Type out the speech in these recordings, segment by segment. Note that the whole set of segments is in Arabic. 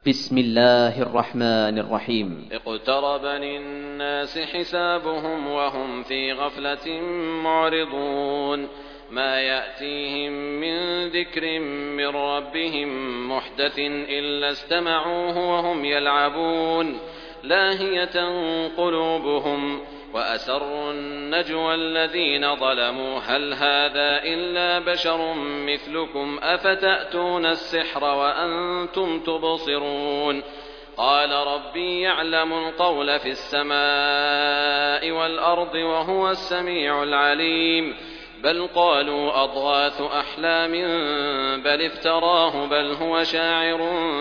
بسم الله الرحمن الرحيم. اقترب للناس حسابهم وهم في غفلة معرضون. ما يأتيهم من ذكر من ربهم محدث إلا استمعوه وهم يلعبون لاهية قلوبهم وأسروا النجوى الذين ظلموا هل هذا إلا بشر مثلكم أفتأتون السحر وأنتم تبصرون. قال ربي يعلم القول في السماء والأرض وهو السميع العليم. بل قالوا أضغاث أحلام بل افتراه بل هو شاعر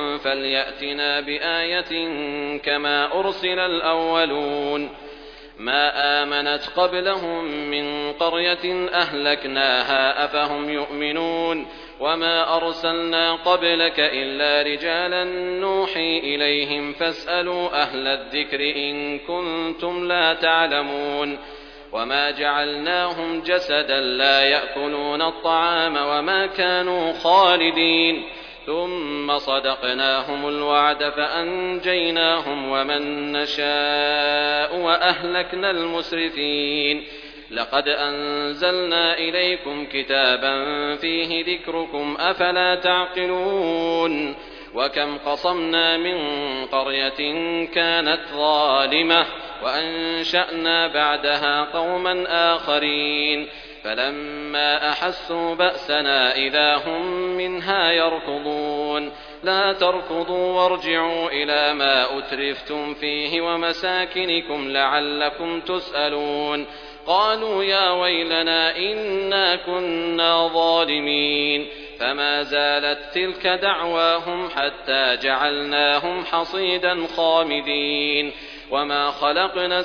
فليأتنا بآية كما أرسل الأولون. ما آمنت قبلهم من قرية أهلكناها أفهم يؤمنون. وما أرسلنا قبلك إلا رجالا نوحي إليهم فاسألوا أهل الذكر إن كنتم لا تعلمون. وما جعلناهم جسدا لا يأكلون الطعام وما كانوا خالدين. ثم صدقناهم الوعد فأنجيناهم ومن نشاء وأهلكنا المسرفين. لقد أنزلنا إليكم كتابا فيه ذكركم أفلا تعقلون. وكم قصمنا من قرية كانت ظالمة وأنشأنا بعدها قوما آخرين فلما أحسوا بأسنا إذا هم منها يركضون. لا تركضوا وارجعوا إلى ما أترفتم فيه ومساكنكم لعلكم تسألون. قالوا يا ويلنا إنا كنا ظالمين. فما زالت تلك دعواهم حتى جعلناهم حصيدا خامدين. وما خلقنا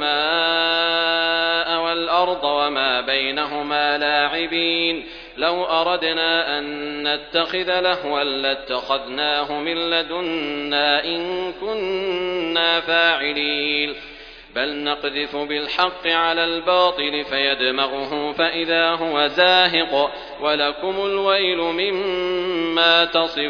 السماء والأرض وما بينهما لاعبين. لو أردنا أن نتخذ لهوا لاتخذناه من لدنا إن كنا فاعلين. بل نقذف بالحق على الباطل فيدمغه فإذا هو زاهق ولكم الويل مما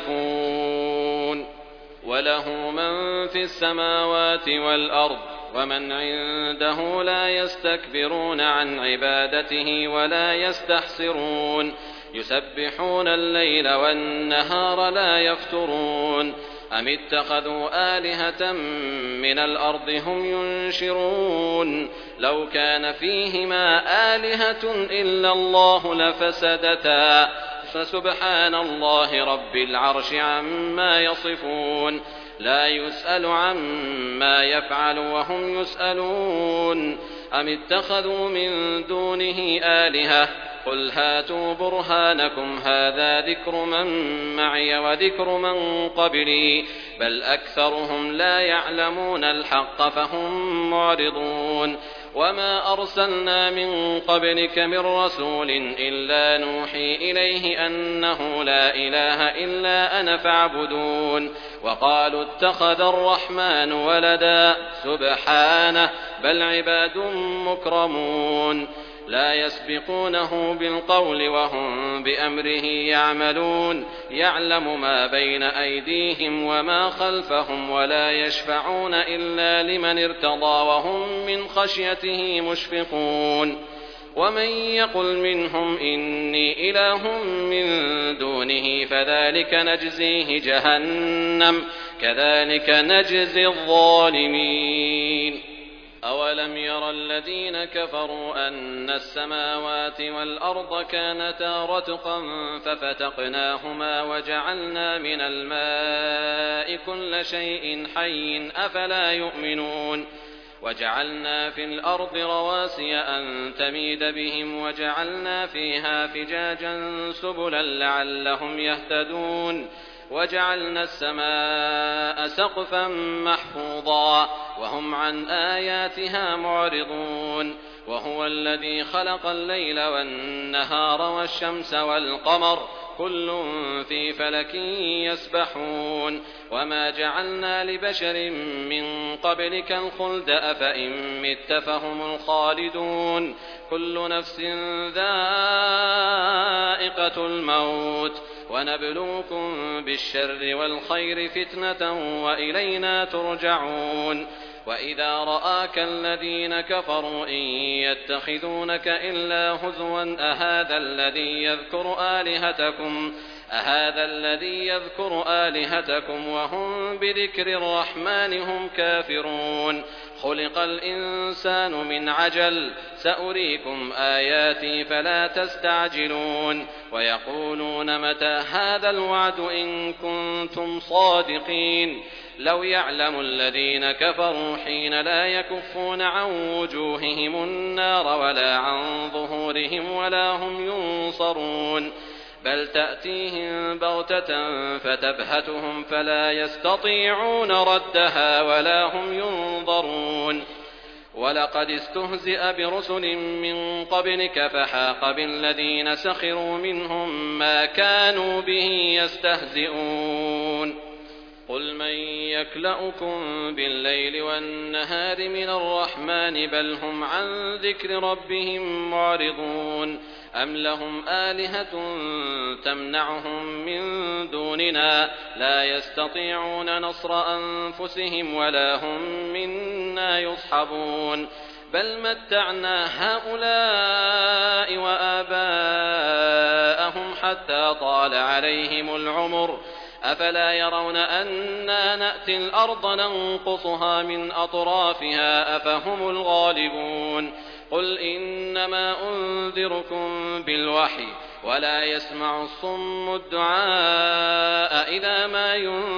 تصفون. وله من في السماوات والأرض ومن عنده لا يستكبرون عن عبادته ولا يستحسرون. يسبحون الليل والنهار لا يفترون. أم اتخذوا آلهة من الأرض هم ينشرون. لو كان فيهما آلهة إلا الله لفسدتا فسبحان الله رب العرش عما يصفون. لا يسأل عما يفعل وهم يسألون. أم اتخذوا من دونه آلهة قل هاتوا برهانكم هذا ذكر من معي وذكر من قبلي بل أكثرهم لا يعلمون الحق فهم معرضون. وما أرسلنا من قبلك من رسول إلا نوحي إليه أنه لا إله إلا أنا فاعبدون. وقالوا اتخذ الرحمن ولدا سبحانه بل عباد مكرمون. لا يسبقونه بالقول وهم بأمره يعملون. يعلم ما بين أيديهم وما خلفهم ولا يشفعون إلا لمن ارتضى وهم من خشيته مشفقون. ومن يقل منهم إني إله من دونه فذلك نجزيه جهنم كذلك نجزي الظالمين. أولم ير الذين كفروا أن السماوات والأرض كانتا رتقا ففتقناهما وجعلنا من الماء كل شيء حي أفلا يؤمنون. وجعلنا في الأرض رواسي أن تميد بهم وجعلنا فيها فجاجا سبلا لعلهم يهتدون. وجعلنا السماء سقفا محفوظا وهم عن آياتها معرضون. وهو الذي خلق الليل والنهار والشمس والقمر كل في فلك يسبحون. وما جعلنا لبشر من قبلك الخلد أفإن مت فهم الخالدون. كل نفس ذائقة الموت ونبلوكم بالشر والخير فتنة وإلينا ترجعون وإذا رآك الذين كفروا إن يتخذونك إلا هزوا أهذا الذي يذكر آلهتكم وهم بذكر الرحمن هم كافرون خلق الإنسان من عجل سأريكم آياتي فلا تستعجلون ويقولون متى هذا الوعد إن كنتم صادقين لو يعلم الذين كفروا حين لا يكفون عن وجوههم النار ولا عن ظهورهم ولا هم ينصرون بل تأتيهم بغتة فتبهتهم فلا يستطيعون ردها ولا هم ينظرون ولقد استهزئ برسل من قبلك فحاق بالذين سخروا منهم ما كانوا به يستهزئون قل من يكلؤكم بالليل والنهار من الرحمن بل هم عن ذكر ربهم معرضون أم لهم آلهة تمنعهم من دوننا لا يستطيعون نصر أنفسهم ولا هم منا يصحبون بل متعنا هؤلاء وآباءهم حتى طال عليهم العمر أفلا يرون أنا نأتي الأرض ننقصها من أطرافها أفهم الغالبون قل إنما أنذركم بالوحي ولا يسمع الصم الدعاء إذا ما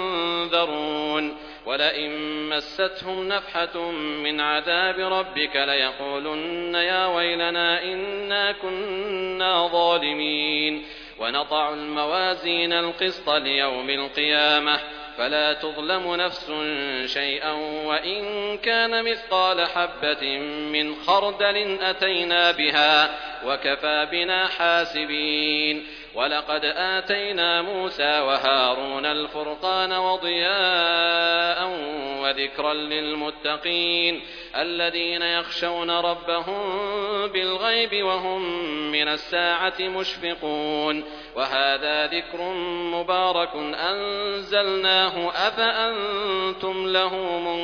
ينذرون ولئن مستهم نفحة من عذاب ربك ليقولن يا ويلنا إنا كنا ظالمين ونضع الموازين القسط ليوم القيامة فلا تظلم نفس شيئا وإن كان مثقال حبة من خردل أتينا بها وكفى بنا حاسبين ولقد آتينا موسى وهارون الفرقان وضياء وذكرا للمتقين الذين يخشون ربهم بالغيب وهم من الساعة مشفقون وهذا ذكر مبارك أنزلناه أفأنتم له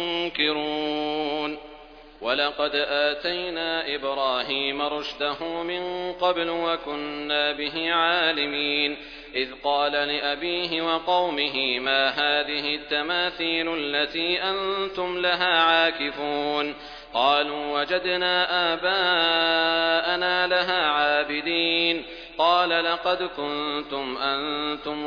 منكرون ولقد آتينا إبراهيم رشده من قبل وكنا به عالمين إذ قال لأبيه وقومه ما هذه التماثيل التي أنتم لها عاكفون قالوا وجدنا آباءنا لها عابدين قال لقد كنتم أنتم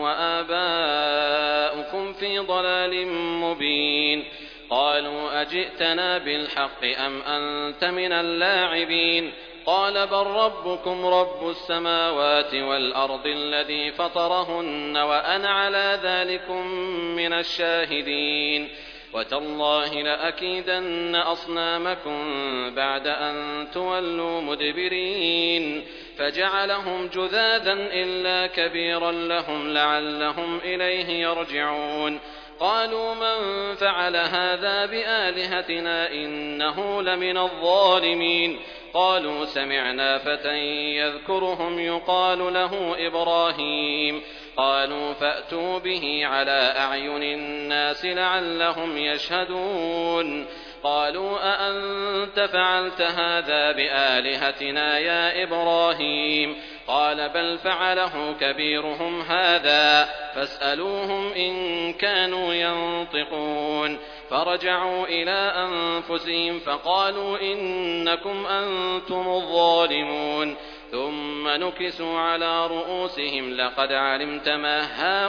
وآباؤكم في ضلال مبين قالوا أجئتنا بالحق أم أنت من اللاعبين قال بل ربكم رب السماوات والأرض الذي فطرهن وأنا على ذلكم من الشاهدين وتالله لأكيدن أصنامكم بعد أن تولوا مدبرين فجعلهم جذاذا إلا كبيرا لهم لعلهم إليه يرجعون قالوا من فعل هذا بآلهتنا إنه لمن الظالمين قالوا سمعنا فتى يذكرهم يقال له إبراهيم قالوا فأتوا به على أعين الناس لعلهم يشهدون قالوا أأنت فعلت هذا بآلهتنا يا إبراهيم قال بل فعله كبيرهم هذا فاسألوهم إن كانوا ينطقون فرجعوا إلى أنفسهم فقالوا إنكم أنتم الظالمون ثم نكسوا على رؤوسهم لقد علمت ما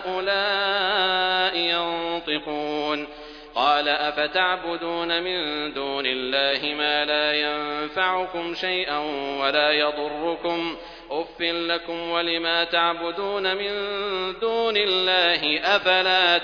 هؤلاء ينطقون قال أفتعبدون من دون الله ما لا ينفعكم شيئا ولا يضركم أف لكم ولما تعبدون من دون الله أفلا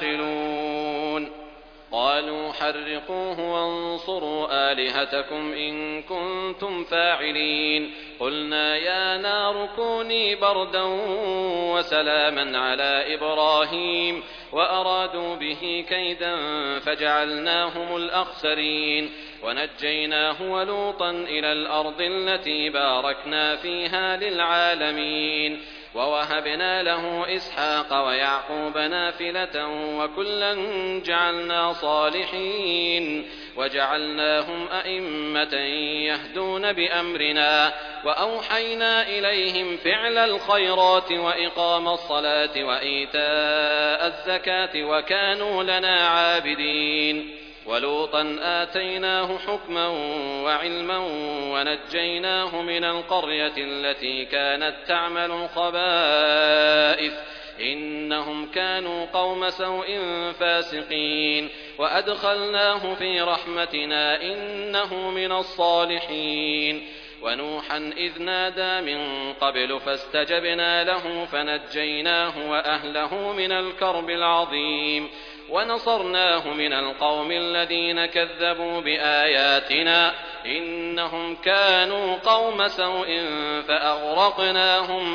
تعقلون قالوا حرقوه وانصروا آلهتكم إن كنتم فاعلين قلنا يا نار كوني بردا وسلاما على إبراهيم وأرادوا به كيدا فجعلناهم الأخسرين ونجيناه ولوطا إلى الأرض التي باركنا فيها للعالمين ووهبنا له إسحاق ويعقوب نافلة وكلا جعلنا صالحين وجعلناهم أئمة يهدون بأمرنا وأوحينا إليهم فعل الخيرات وإقام الصلاة وإيتاء الزكاة وكانوا لنا عابدين ولوطا آتيناه حكما وعلما ونجيناه من القرية التي كانت تعمل الخبائث إنهم كانوا قوم سوء فاسقين وأدخلناه في رحمتنا إنه من الصالحين ونوحا إذ نادى من قبل فاستجبنا له فنجيناه وأهله من الكرب العظيم ونصرناه من القوم الذين كذبوا بآياتنا إنهم كانوا قوم سوء فأغرقناهم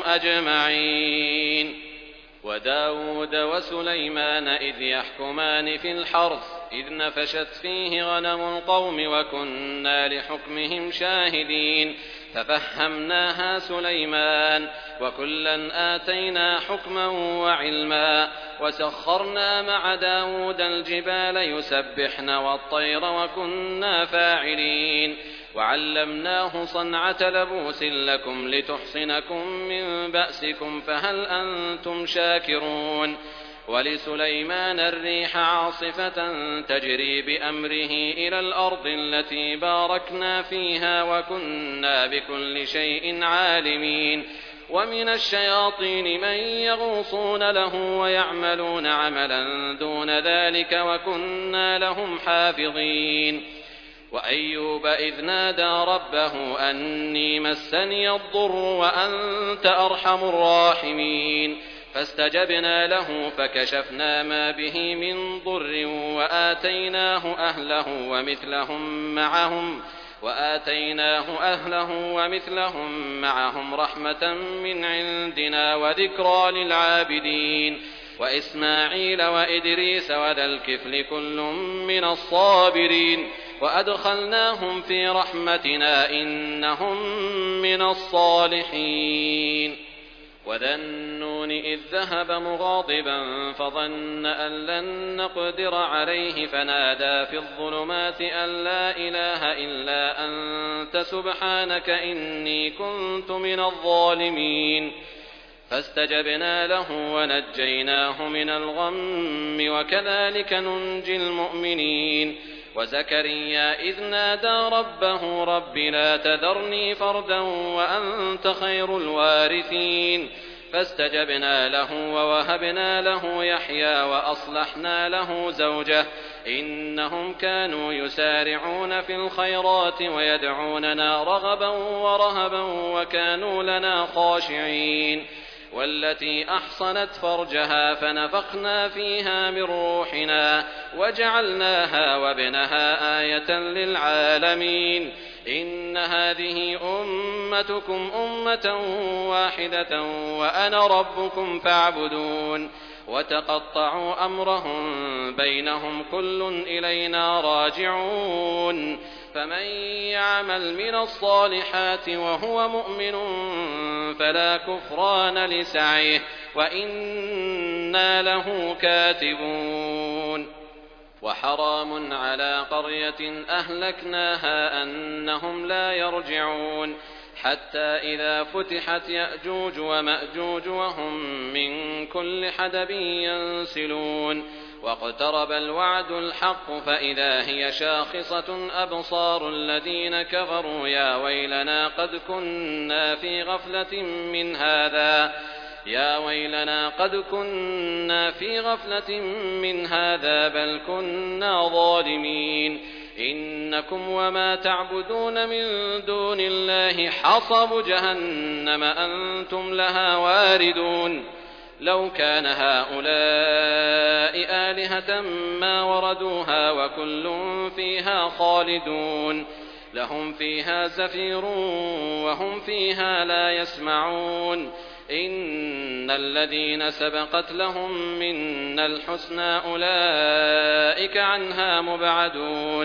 أجمعين وداود وسليمان إذ يحكمان في الحرث إذ نفشت فيه غنم القوم وكنا لحكمهم شاهدين ففهمناها سليمان وكلا آتينا حكما وعلما وسخرنا مع داود الجبال يسبحن والطير وكنا فاعلين وعلمناه صنعة لبوس لكم لتحصنكم من بأسكم فهل أنتم شاكرون ولسليمان الريح عاصفة تجري بأمره إلى الأرض التي باركنا فيها وكنا بكل شيء عالمين ومن الشياطين من يغوصون له ويعملون عملا دون ذلك وكنا لهم حافظين وأيوب إذ نادى ربه أني مسني الضر وأنت أرحم الراحمين فاستجبنا له فكشفنا ما به من ضر وآتيناه أهله ومثلهم معهم رحمة من عندنا وذكرى للعابدين وإسماعيل وإدريس وذا الكفل كل من الصابرين وأدخلناهم في رحمتنا إنهم من الصالحين وذا النون إذ ذهب مغاضبا فظن أن لن نقدر عليه فنادى في الظلمات أن لا إله إلا أنت سبحانك إني كنت من الظالمين فاستجبنا له ونجيناه من الغم وكذلك ننجي المؤمنين وزكريا إذ نادى ربه رب لا تذرني فردا وأنت خير الوارثين فاستجبنا له ووهبنا له يحيى وأصلحنا له زوجه إنهم كانوا يسارعون في الخيرات ويدعوننا رغبا ورهبا وكانوا لنا خاشعين والتي أحصنت فرجها فنفخنا فيها من روحنا وجعلناها وابنها آية للعالمين إن هذه أمتكم أمة واحدة وأنا ربكم فاعبدون وتقطعوا أمرهم بينهم كل إلينا راجعون فمن يعمل من الصالحات وهو مؤمن فلا كفران لسعيه وإنا له كاتبون وحرام على قرية أهلكناها أنهم لا يرجعون حتى إذا فتحت يأجوج ومأجوج وهم من كل حدب ينسلون واقترب الوعد الحق فإذا هي شاخصة أبصار الذين كفروا يا ويلنا قد كنا في غفلة من هذا بل كنا ظالمين إنكم وما تعبدون من دون الله حصب جهنم أنتم لها واردون لو كان هؤلاء آلهة ما وردوها وكل فيها خالدون لهم فيها زفير وهم فيها لا يسمعون إن الذين سبقت لهم منا الحسنى أولئك عنها مبعدون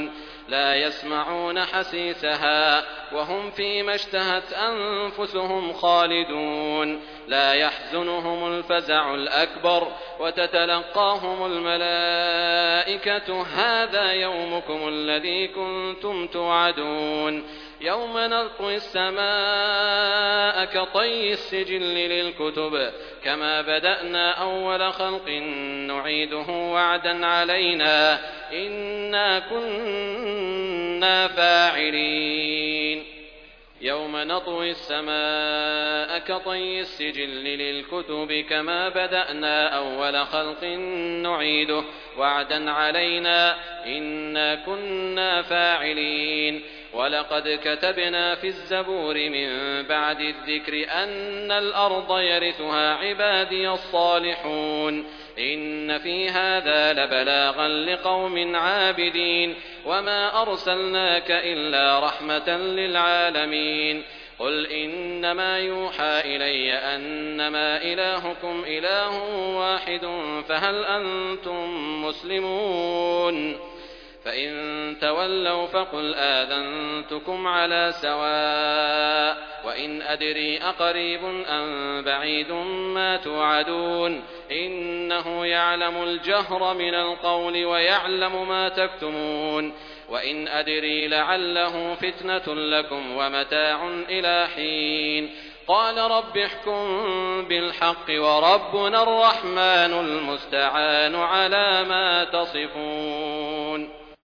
لا يسمعون حسيسها وهم فيما اشتهت أنفسهم خالدون لا يحزنهم الفزع الأكبر وتتلقاهم الملائكة هذا يومكم الذي كنتم توعدون يوم نطوي السماء كطي السجل للكتب كما بدأنا أول خلق نعيده وعدا علينا إنا كنا فاعلين يوم نطوي السماء كطي السجل للكتب كما بدأنا أول خلق نعيده وعدا علينا إنا كنا فاعلين ولقد كتبنا في الزبور من بعد الذكر أن الأرض يرثها عبادي الصالحون إن في هذا لبلاغا لقوم عابدين وما أرسلناك إلا رحمة للعالمين قل إنما يوحى إلي أنما إلهكم إله واحد فهل أنتم مسلمون فإن تولوا فقل آذنتكم على سواء وإن أدري أقريب أم بعيد ما توعدون إنه يعلم الجهر من القول ويعلم ما تكتمون وإن أدري لعله فتنة لكم ومتاع إلى حين قال رب احكم بالحق وربنا الرحمن المستعان على ما تصفون